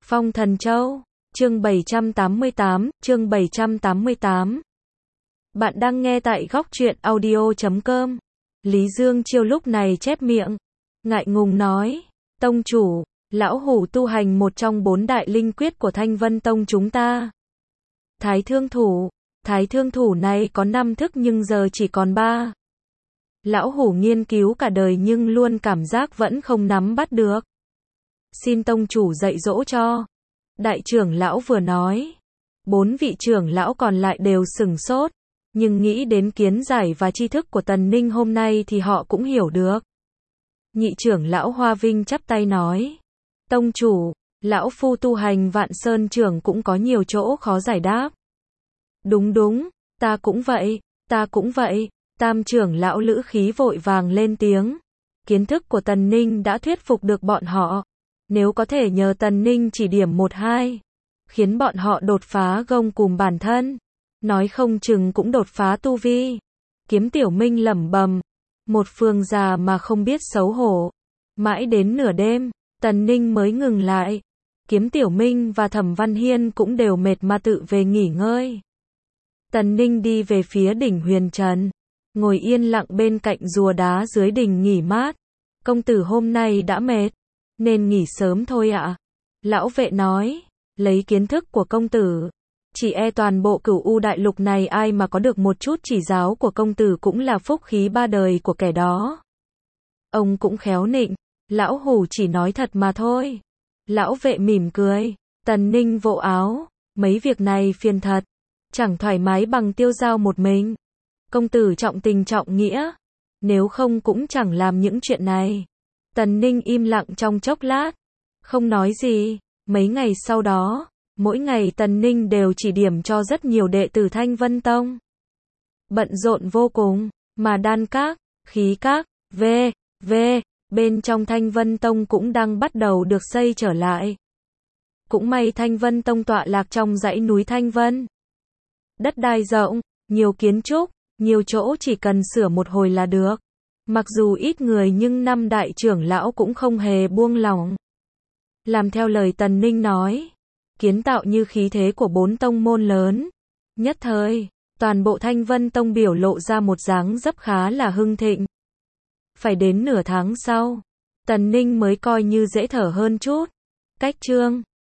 Phong Thần Châu, chương 788. Bạn đang nghe tại góc truyện audio.com. Lý Dương Chiêu lúc này chép miệng, ngại ngùng nói, tông chủ, lão hủ tu hành một trong 4 đại linh quyết của Thanh Vân Tông chúng ta. Thái thương thủ này có 5 thức nhưng giờ chỉ còn 3. Lão hủ nghiên cứu cả đời nhưng luôn cảm giác vẫn không nắm bắt được. Xin tông chủ dạy dỗ cho. Đại trưởng lão vừa nói. 4 vị trưởng lão còn lại đều sửng sốt. Nhưng nghĩ đến kiến giải và tri thức của Tần Ninh hôm nay thì họ cũng hiểu được. Nhị trưởng lão Hoa Vinh chắp tay nói. Tông chủ, lão phu tu hành Vạn Sơn trưởng cũng có nhiều chỗ khó giải đáp. Đúng, ta cũng vậy. Tam trưởng lão Lữ Khí vội vàng lên tiếng. Kiến thức của Tần Ninh đã thuyết phục được bọn họ. Nếu có thể nhờ Tần Ninh chỉ điểm 1-2, khiến bọn họ đột phá gông cùm bản thân, nói không chừng cũng đột phá tu vi. Kiếm Tiểu Minh lẩm bẩm, một phương già mà không biết xấu hổ. Mãi đến nửa đêm, Tần Ninh mới ngừng lại. Kiếm Tiểu Minh và Thẩm Văn Hiên cũng đều mệt mà tự về nghỉ ngơi. Tần Ninh đi về phía đỉnh Huyền Trần, ngồi yên lặng bên cạnh rùa đá dưới đỉnh nghỉ mát. Công tử hôm nay đã mệt, nên nghỉ sớm thôi ạ. Lão vệ nói, lấy kiến thức của công tử, chỉ e toàn bộ Cửu U đại lục này ai mà có được một chút chỉ giáo của công tử cũng là phúc khí 3 đời của kẻ đó. Ông cũng khéo nịnh, lão hủ chỉ nói thật mà thôi. Lão vệ mỉm cười. Tần Ninh vỗ áo, mấy việc này phiền thật, chẳng thoải mái bằng tiêu giao một mình. Công tử trọng tình trọng nghĩa, nếu không cũng chẳng làm những chuyện này. Tần Ninh im lặng trong chốc lát, không nói gì. Mấy ngày sau đó, mỗi ngày Tần Ninh đều chỉ điểm cho rất nhiều đệ tử Thanh Vân Tông. Bận rộn vô cùng, mà đan các, khí các, bên trong Thanh Vân Tông cũng đang bắt đầu được xây trở lại. Cũng may Thanh Vân Tông tọa lạc trong dãy núi Thanh Vân. Đất đai rộng, nhiều kiến trúc, nhiều chỗ chỉ cần sửa một hồi là được. Mặc dù ít người nhưng 5 đại trưởng lão cũng không hề buông lỏng. Làm theo lời Tần Ninh nói, kiến tạo như khí thế của 4 tông môn lớn. Nhất thời, toàn bộ Thanh Vân Tông biểu lộ ra một dáng dấp khá là hưng thịnh. Phải đến nửa tháng sau, Tần Ninh mới coi như dễ thở hơn chút. Cách chương